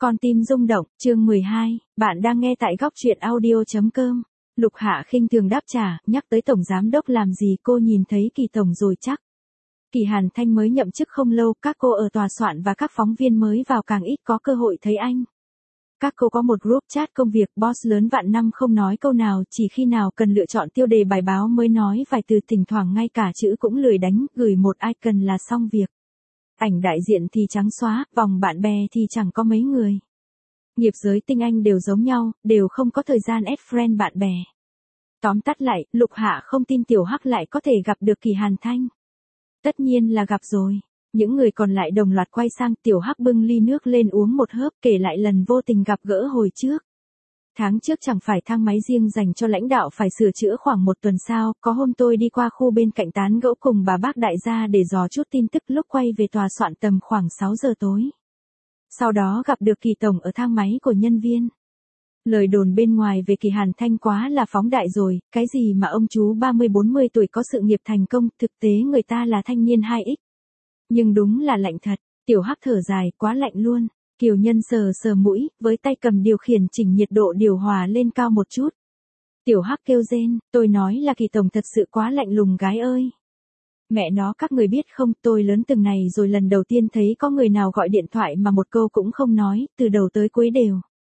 Con tim rung động, chương 12, bạn đang nghe tại góc truyện audio.com. Lục Hạ khinh thường đáp trả, nhắc tới Tổng Giám Đốc làm gì cô nhìn thấy Kỳ Tổng rồi chắc. Kỳ Hàn Thanh mới nhậm chức không lâu, các cô ở tòa soạn và các phóng viên mới vào càng ít có cơ hội thấy anh. Các cô có một group chat công việc, boss lớn vạn năm không nói câu nào, chỉ khi nào cần lựa chọn tiêu đề bài báo mới nói vài từ, thỉnh thoảng ngay cả chữ cũng lười đánh, gửi một icon là xong việc. Ảnh đại diện thì trắng xóa, vòng bạn bè thì chẳng có mấy người. Nghiệp giới tinh anh đều giống nhau, đều không có thời gian add friend bạn bè. Tóm tắt lại, Lục Hạ không tin Tiểu Hắc lại có thể gặp được Kỳ Hàn Thanh. Tất nhiên là gặp rồi. Những người còn lại đồng loạt quay sang, Tiểu Hắc bưng ly nước lên uống một hớp, kể lại lần vô tình gặp gỡ hồi trước. Tháng trước chẳng phải thang máy riêng dành cho lãnh đạo phải sửa chữa khoảng một tuần sao, có hôm tôi đi qua khu bên cạnh tán gẫu cùng bà bác đại gia để dò chút tin tức lúc quay về tòa soạn tầm khoảng 6 giờ tối. Sau đó gặp được Kỳ Tổng ở thang máy của nhân viên. Lời đồn bên ngoài về Kỳ Hàn Thanh quá là phóng đại rồi, cái gì mà ông chú 30-40 tuổi có sự nghiệp thành công, thực tế người ta là thanh niên 2X. Nhưng đúng là lạnh thật, Tiểu Hắc thở dài, quá lạnh luôn. Kiều Nhân sờ sờ mũi, với tay cầm điều khiển chỉnh nhiệt độ điều hòa lên cao một chút. Tiểu Hắc kêu rên, tôi nói là Kỳ Tổng thật sự quá lạnh lùng gái ơi. Mẹ nó, các người biết không, tôi lớn từng này rồi lần đầu tiên thấy có người nào gọi điện thoại mà một câu cũng không nói, từ đầu tới cuối đều.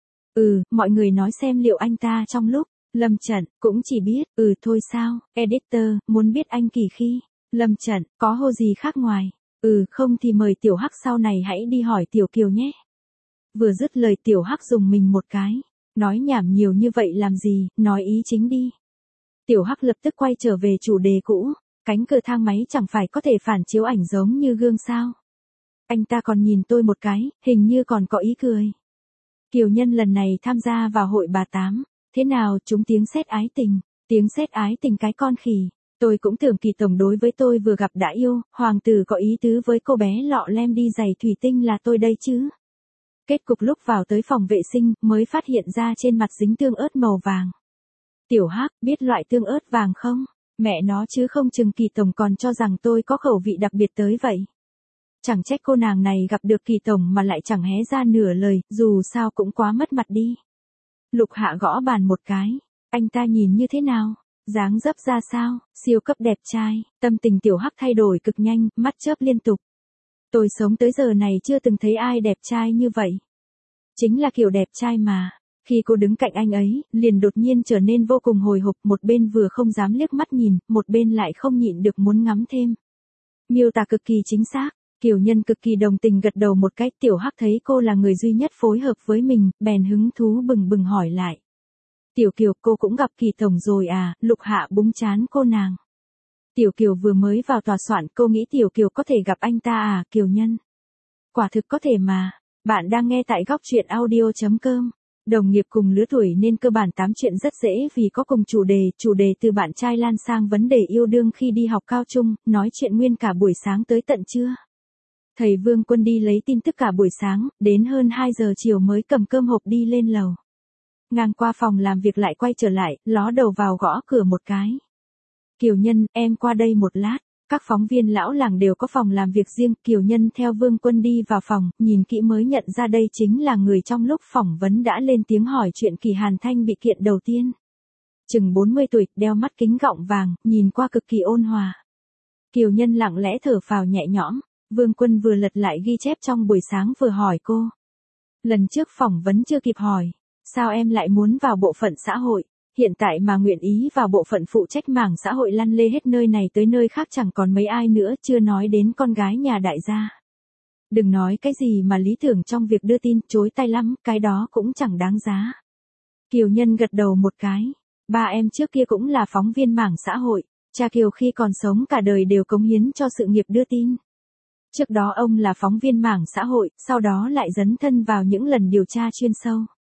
Mọi người nói xem liệu anh ta trong lúc, lâm trận, cũng chỉ biết, thôi sao, editor, muốn biết anh Kỳ khi, lâm trận, có hô gì khác ngoài. Không thì mời Tiểu Hắc sau này hãy đi hỏi Tiểu Kiều nhé. Vừa dứt lời Tiểu Hắc dùng mình một cái. Nói nhảm nhiều như vậy làm gì, nói ý chính đi. Tiểu Hắc lập tức quay trở về chủ đề cũ. Cánh cửa thang máy chẳng phải có thể phản chiếu ảnh giống như gương sao. Anh ta còn nhìn tôi một cái, hình như còn có ý cười. Kiều Nhân lần này tham gia vào hội bà Tám. Thế nào, chúng tiếng sét ái tình. Tiếng sét ái tình cái con khỉ. Tôi cũng tưởng Kỳ Tổng đối với tôi vừa gặp đã yêu, hoàng tử có ý tứ với cô bé lọ lem đi giày thủy tinh là tôi đây chứ. Kết cục lúc vào tới phòng vệ sinh, mới phát hiện ra trên mặt dính tương ớt màu vàng. Tiểu Hắc, biết loại tương ớt vàng không? Mẹ nó chứ không chừng Kỳ Tổng còn cho rằng tôi có khẩu vị đặc biệt tới vậy. Chẳng trách cô nàng này gặp được Kỳ Tổng mà lại chẳng hé ra nửa lời, dù sao cũng quá mất mặt đi. Lục Hạ gõ bàn một cái. Anh ta nhìn như thế nào? Dáng dấp ra sao? Siêu cấp đẹp trai. Tâm tình Tiểu Hắc thay đổi cực nhanh, mắt chớp liên tục. Tôi sống tới giờ này chưa từng thấy ai đẹp trai như vậy. Chính là kiểu đẹp trai mà. Khi cô đứng cạnh anh ấy, liền đột nhiên trở nên vô cùng hồi hộp, một bên vừa không dám liếc mắt nhìn, một bên lại không nhịn được muốn ngắm thêm. Miêu tả cực kỳ chính xác. Kiều Nhân cực kỳ đồng tình gật đầu một cái. Tiểu Hắc thấy cô là người duy nhất phối hợp với mình, bèn hứng thú bừng bừng hỏi lại. Tiểu Kiều, cô cũng gặp Kỳ Tổng rồi à? Lục Hạ búng trán cô nàng. Tiểu Kiều vừa mới vào tòa soạn, cô nghĩ Tiểu Kiều có thể gặp anh ta à? Kiều Nhân. Quả thực có thể mà. Bạn đang nghe tại góc truyện audio.com. Đồng nghiệp cùng lứa tuổi nên cơ bản tám chuyện rất dễ vì có cùng chủ đề từ bạn trai lan sang vấn đề yêu đương khi đi học cao trung, nói chuyện nguyên cả buổi sáng tới tận trưa. Thầy Vương Quân đi lấy tin tức cả buổi sáng, đến hơn 2 giờ chiều mới cầm cơm hộp đi lên lầu. Ngang qua phòng làm việc lại quay trở lại, ló đầu vào gõ cửa một cái. Kiều Nhân, em qua đây một lát. Các phóng viên lão làng đều có phòng làm việc riêng, Kiều Nhân theo Vương Quân đi vào phòng, nhìn kỹ mới nhận ra đây chính là người trong lúc phỏng vấn đã lên tiếng hỏi chuyện Kỳ Hàn Thanh bị kiện đầu tiên. Chừng 40 tuổi, đeo mắt kính gọng vàng, nhìn qua cực kỳ ôn hòa. Kiều Nhân lặng lẽ thở phào nhẹ nhõm, Vương Quân vừa lật lại ghi chép trong buổi sáng vừa hỏi cô. Lần trước phỏng vấn chưa kịp hỏi, sao em lại muốn vào bộ phận xã hội? Hiện tại mà nguyện ý vào bộ phận phụ trách mảng xã hội lăn lê hết nơi này tới nơi khác chẳng còn mấy ai nữa, chưa nói đến con gái nhà đại gia. Đừng nói cái gì mà lý tưởng trong việc đưa tin, chối tay lắm, cái đó cũng chẳng đáng giá. Kiều Nhân gật đầu một cái. Ba em trước kia cũng là phóng viên mảng xã hội, cha Kiều khi còn sống cả đời đều cống hiến cho sự nghiệp đưa tin. Trước đó ông là phóng viên mảng xã hội, sau đó lại dấn thân vào những lần điều tra chuyên sâu.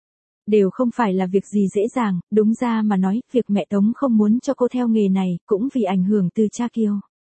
Đều không phải là việc gì dễ dàng, đúng ra mà nói, việc mẹ Tống không muốn cho cô theo nghề này, cũng vì ảnh hưởng từ cha Kiều.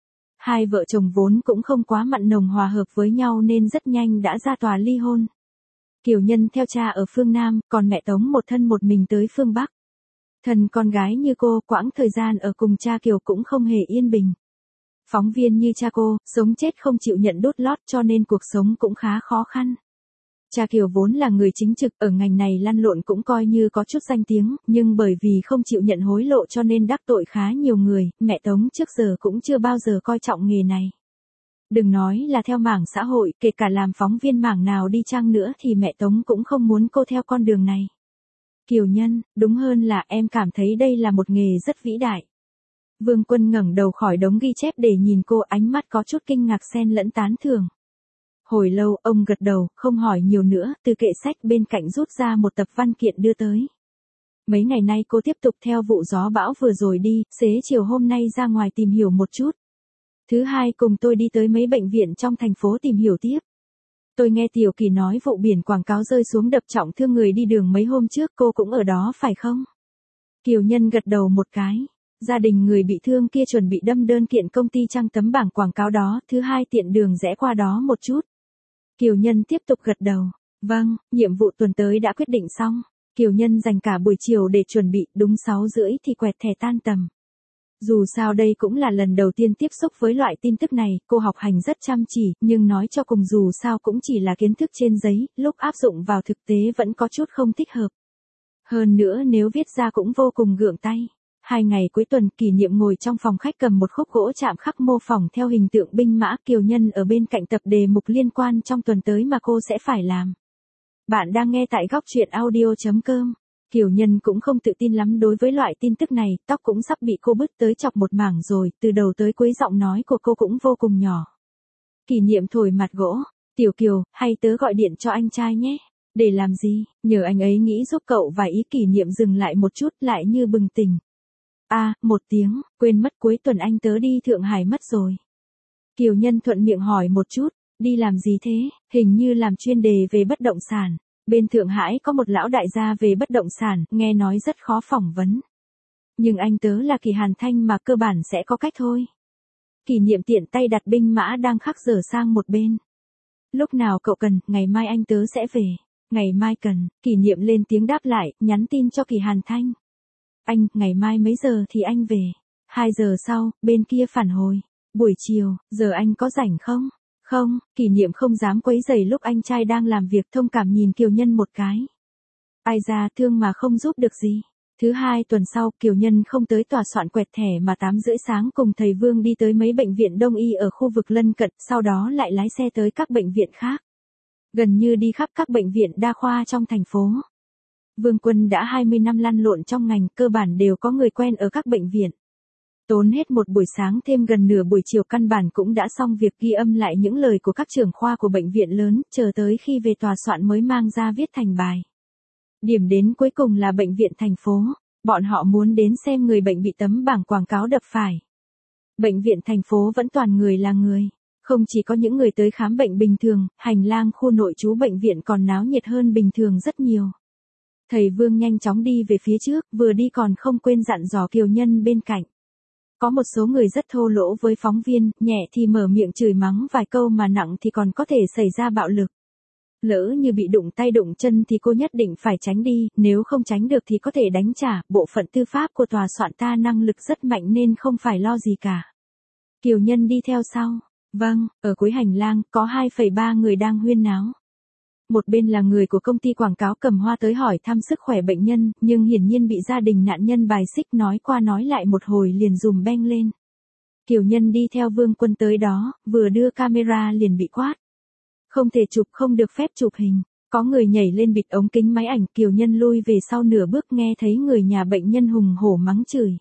Hai vợ chồng vốn cũng không quá mặn nồng hòa hợp với nhau nên rất nhanh đã ra tòa ly hôn. Kiều Nhân theo cha ở phương Nam, còn mẹ Tống một thân một mình tới phương Bắc. Thần con gái như cô, quãng thời gian ở cùng cha Kiều cũng không hề yên bình. Phóng viên như cha cô, sống chết không chịu nhận đốt lót cho nên cuộc sống cũng khá khó khăn. Cha Kiều vốn là người chính trực, ở ngành này lăn lộn cũng coi như có chút danh tiếng, nhưng bởi vì không chịu nhận hối lộ cho nên đắc tội khá nhiều người, mẹ Tống trước giờ cũng chưa bao giờ coi trọng nghề này. Đừng nói là theo mảng xã hội, kể cả làm phóng viên mảng nào đi chăng nữa thì mẹ Tống cũng không muốn cô theo con đường này. Kiều Nhân, đúng hơn là em cảm thấy đây là một nghề rất vĩ đại. Vương Quân ngẩng đầu khỏi đống ghi chép để nhìn cô, ánh mắt có chút kinh ngạc xen lẫn tán thưởng. Hồi lâu, ông gật đầu, không hỏi nhiều nữa, từ kệ sách bên cạnh rút ra một tập văn kiện đưa tới. Mấy ngày nay cô tiếp tục theo vụ gió bão vừa rồi đi, xế chiều hôm nay ra ngoài tìm hiểu một chút. Thứ hai cùng tôi đi tới mấy bệnh viện trong thành phố tìm hiểu tiếp. Tôi nghe Tiểu Kỳ nói vụ biển quảng cáo rơi xuống đập trọng thương người đi đường mấy hôm trước, cô cũng ở đó phải không? Kiều Nhân gật đầu một cái. Gia đình người bị thương kia chuẩn bị đâm đơn kiện công ty trang tấm bảng quảng cáo đó, thứ hai tiện đường rẽ qua đó một chút. Kiều Nhân tiếp tục gật đầu. Vâng, nhiệm vụ tuần tới đã quyết định xong. Kiều Nhân dành cả buổi chiều để chuẩn bị, đúng 6:30 thì quẹt thẻ tan tầm. Dù sao đây cũng là lần đầu tiên tiếp xúc với loại tin tức này, cô học hành rất chăm chỉ, nhưng nói cho cùng dù sao cũng chỉ là kiến thức trên giấy, lúc áp dụng vào thực tế vẫn có chút không thích hợp. Hơn nữa nếu viết ra cũng vô cùng gượng tay. 2 ngày cuối tuần, Kỷ Niệm ngồi trong phòng khách cầm một khúc gỗ chạm khắc mô phỏng theo hình tượng binh mã, Kiều Nhân ở bên cạnh tập đề mục liên quan trong tuần tới mà cô sẽ phải làm. Bạn đang nghe tại góc truyện audio.com. Kiều Nhân cũng không tự tin lắm đối với loại tin tức này, tóc cũng sắp bị cô bứt tới chọc một mảng rồi, từ đầu tới cuối giọng nói của cô cũng vô cùng nhỏ. Kỷ Niệm thổi mặt gỗ, Tiểu Kiều, hay tớ gọi điện cho anh trai nhé. Để làm gì, nhờ anh ấy nghĩ giúp cậu vài ý. Kỷ Niệm dừng lại một chút lại như bừng tỉnh. Một tiếng, quên mất cuối tuần anh tớ đi Thượng Hải mất rồi. Kiều Nhân thuận miệng hỏi một chút, đi làm gì thế, hình như làm chuyên đề về bất động sản. Bên Thượng Hải có một lão đại gia về bất động sản, nghe nói rất khó phỏng vấn. Nhưng anh tớ là Kỳ Hàn Thanh mà cơ bản sẽ có cách thôi. Kỷ Niệm tiện tay đặt binh mã đang khắc dở sang một bên. Lúc nào cậu cần, ngày mai anh tớ sẽ về. Ngày mai cần, Kỷ Niệm lên tiếng đáp lại, nhắn tin cho Kỳ Hàn Thanh. Anh, ngày mai mấy giờ thì anh về? 2 giờ sau, bên kia phản hồi. Buổi chiều, giờ anh có rảnh không? Không, Kỷ Niệm không dám quấy rầy lúc anh trai đang làm việc, thông cảm nhìn Kiều Nhân một cái. Ai ra thương mà không giúp được gì. Thứ hai tuần sau, Kiều Nhân không tới tòa soạn quẹt thẻ mà 8:30 sáng cùng thầy Vương đi tới mấy bệnh viện đông y ở khu vực lân cận, sau đó lại lái xe tới các bệnh viện khác. Gần như đi khắp các bệnh viện đa khoa trong thành phố. Vương Quân đã 20 năm lăn lộn trong ngành, cơ bản đều có người quen ở các bệnh viện. Tốn hết một buổi sáng thêm gần nửa buổi chiều căn bản cũng đã xong việc ghi âm lại những lời của các trưởng khoa của bệnh viện lớn, chờ tới khi về tòa soạn mới mang ra viết thành bài. Điểm đến cuối cùng là bệnh viện thành phố, bọn họ muốn đến xem người bệnh bị tấm bảng quảng cáo đập phải. Bệnh viện thành phố vẫn toàn người là người, không chỉ có những người tới khám bệnh bình thường, hành lang khu nội trú bệnh viện còn náo nhiệt hơn bình thường rất nhiều. Thầy Vương nhanh chóng đi về phía trước, vừa đi còn không quên dặn dò Kiều Nhân bên cạnh. Có một số người rất thô lỗ với phóng viên, nhẹ thì mở miệng chửi mắng vài câu mà nặng thì còn có thể xảy ra bạo lực. Lỡ như bị đụng tay đụng chân thì cô nhất định phải tránh đi, nếu không tránh được thì có thể đánh trả, bộ phận tư pháp của tòa soạn ta năng lực rất mạnh nên không phải lo gì cả. Kiều Nhân đi theo sau. Vâng, ở cuối hành lang, có 2,3 người đang huyên náo. Một bên là người của công ty quảng cáo cầm hoa tới hỏi thăm sức khỏe bệnh nhân, nhưng hiển nhiên bị gia đình nạn nhân bài xích, nói qua nói lại một hồi liền dùm beng lên. Kiều Nhân đi theo Vương Quân tới đó, vừa đưa camera liền bị quát. Không thể chụp, không được phép chụp hình. Có người nhảy lên bịt ống kính máy ảnh, Kiều Nhân lui về sau nửa bước nghe thấy người nhà bệnh nhân hùng hổ mắng chửi.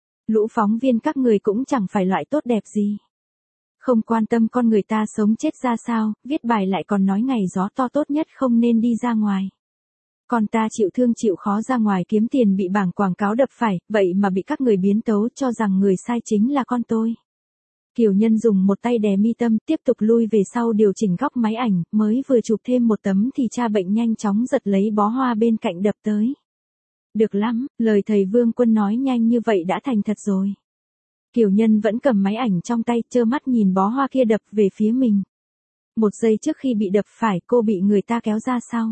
Lũ phóng viên các người cũng chẳng phải loại tốt đẹp gì. Không quan tâm con người ta sống chết ra sao, viết bài lại còn nói ngày gió to tốt nhất không nên đi ra ngoài. Con ta chịu thương chịu khó ra ngoài kiếm tiền bị bảng quảng cáo đập phải, vậy mà bị các người biến tấu cho rằng người sai chính là con tôi. Kiều Nhân dùng một tay đè mi tâm, tiếp tục lui về sau điều chỉnh góc máy ảnh, mới vừa chụp thêm một tấm thì cha bệnh nhanh chóng giật lấy bó hoa bên cạnh đập tới. Được lắm, lời thầy Vương Quân nói nhanh như vậy đã thành thật rồi. Kiều Nhân vẫn cầm máy ảnh trong tay, trơ mắt nhìn bó hoa kia đập về phía mình. Một giây trước khi bị đập phải, cô bị người ta kéo ra sau.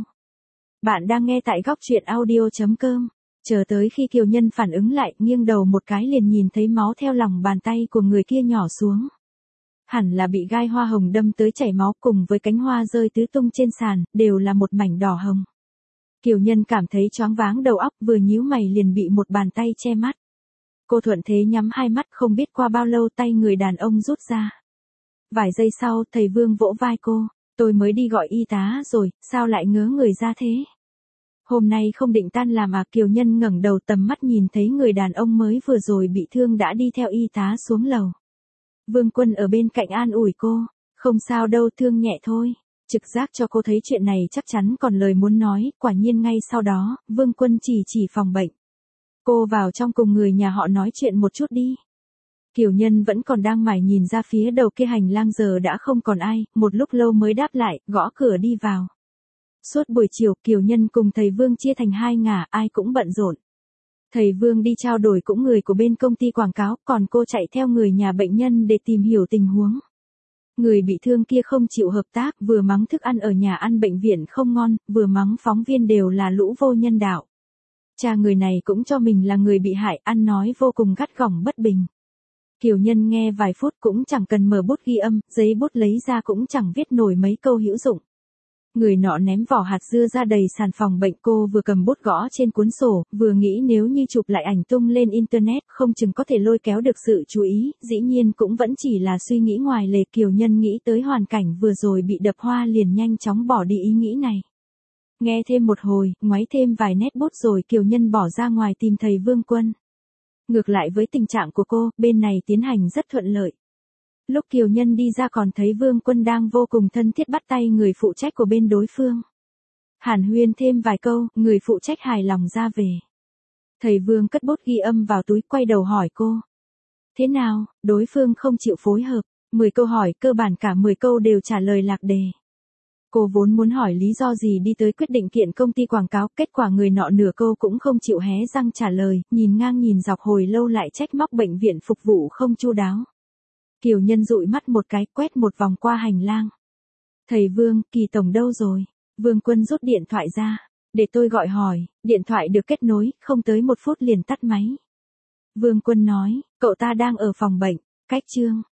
Bạn đang nghe tại góc truyện audio.com. Chờ tới khi Kiều Nhân phản ứng lại, nghiêng đầu một cái liền nhìn thấy máu theo lòng bàn tay của người kia nhỏ xuống. Hẳn là bị gai hoa hồng đâm tới chảy máu cùng với cánh hoa rơi tứ tung trên sàn, đều là một mảnh đỏ hồng. Kiều Nhân cảm thấy choáng váng đầu óc, vừa nhíu mày liền bị một bàn tay che mắt. Cô thuận thế nhắm hai mắt, không biết qua bao lâu tay người đàn ông rút ra. Vài giây sau, thầy Vương vỗ vai cô, tôi mới đi gọi y tá rồi, sao lại ngớ người ra thế? Hôm nay không định tan làm à? Kiều Nhân ngẩng đầu tầm mắt nhìn thấy người đàn ông mới vừa rồi bị thương đã đi theo y tá xuống lầu. Vương Quân ở bên cạnh an ủi cô, không sao đâu, thương nhẹ thôi. Trực giác cho cô thấy chuyện này chắc chắn còn lời muốn nói, quả nhiên ngay sau đó, Vương Quân chỉ phòng bệnh. Cô vào trong cùng người nhà họ nói chuyện một chút đi. Kiều Nhân vẫn còn đang mải nhìn ra phía đầu kia hành lang, giờ đã không còn ai, một lúc lâu mới đáp lại, gõ cửa đi vào. Suốt buổi chiều, Kiều Nhân cùng thầy Vương chia thành hai ngả, ai cũng bận rộn. Thầy Vương đi trao đổi cũng người của bên công ty quảng cáo, còn cô chạy theo người nhà bệnh nhân để tìm hiểu tình huống. Người bị thương kia không chịu hợp tác, vừa mắng thức ăn ở nhà ăn bệnh viện không ngon, vừa mắng phóng viên đều là lũ vô nhân đạo. Cha người này cũng cho mình là người bị hại, ăn nói vô cùng gắt gỏng bất bình. Kiều Nhân nghe vài phút cũng chẳng cần mở bút ghi âm, giấy bút lấy ra cũng chẳng viết nổi mấy câu hữu dụng. Người nọ ném vỏ hạt dưa ra đầy sàn phòng bệnh, cô vừa cầm bút gõ trên cuốn sổ, vừa nghĩ nếu như chụp lại ảnh tung lên internet không chừng có thể lôi kéo được sự chú ý, dĩ nhiên cũng vẫn chỉ là suy nghĩ ngoài lề. Kiều Nhân nghĩ tới hoàn cảnh vừa rồi bị đập hoa liền nhanh chóng bỏ đi ý nghĩ này. Nghe thêm một hồi, ngoáy thêm vài nét bút rồi Kiều Nhân bỏ ra ngoài tìm thầy Vương Quân. Ngược lại với tình trạng của cô, bên này tiến hành rất thuận lợi. Lúc Kiều Nhân đi ra còn thấy Vương Quân đang vô cùng thân thiết bắt tay người phụ trách của bên đối phương. Hàn huyên thêm vài câu, người phụ trách hài lòng ra về. Thầy Vương cất bút ghi âm vào túi, quay đầu hỏi cô. Thế nào, đối phương không chịu phối hợp, 10 câu hỏi cơ bản cả 10 câu đều trả lời lạc đề. Cô vốn muốn hỏi lý do gì đi tới quyết định kiện công ty quảng cáo, kết quả người nọ nửa câu cũng không chịu hé răng trả lời, nhìn ngang nhìn dọc hồi lâu lại trách móc bệnh viện phục vụ không chu đáo. Kiều Nhân dụi mắt một cái, quét một vòng qua hành lang. Thầy Vương, Kỳ tổng đâu rồi? Vương Quân rút điện thoại ra. Để tôi gọi hỏi, điện thoại được kết nối, không tới 1 phút liền tắt máy. Vương Quân nói, cậu ta đang ở phòng bệnh, cách chương.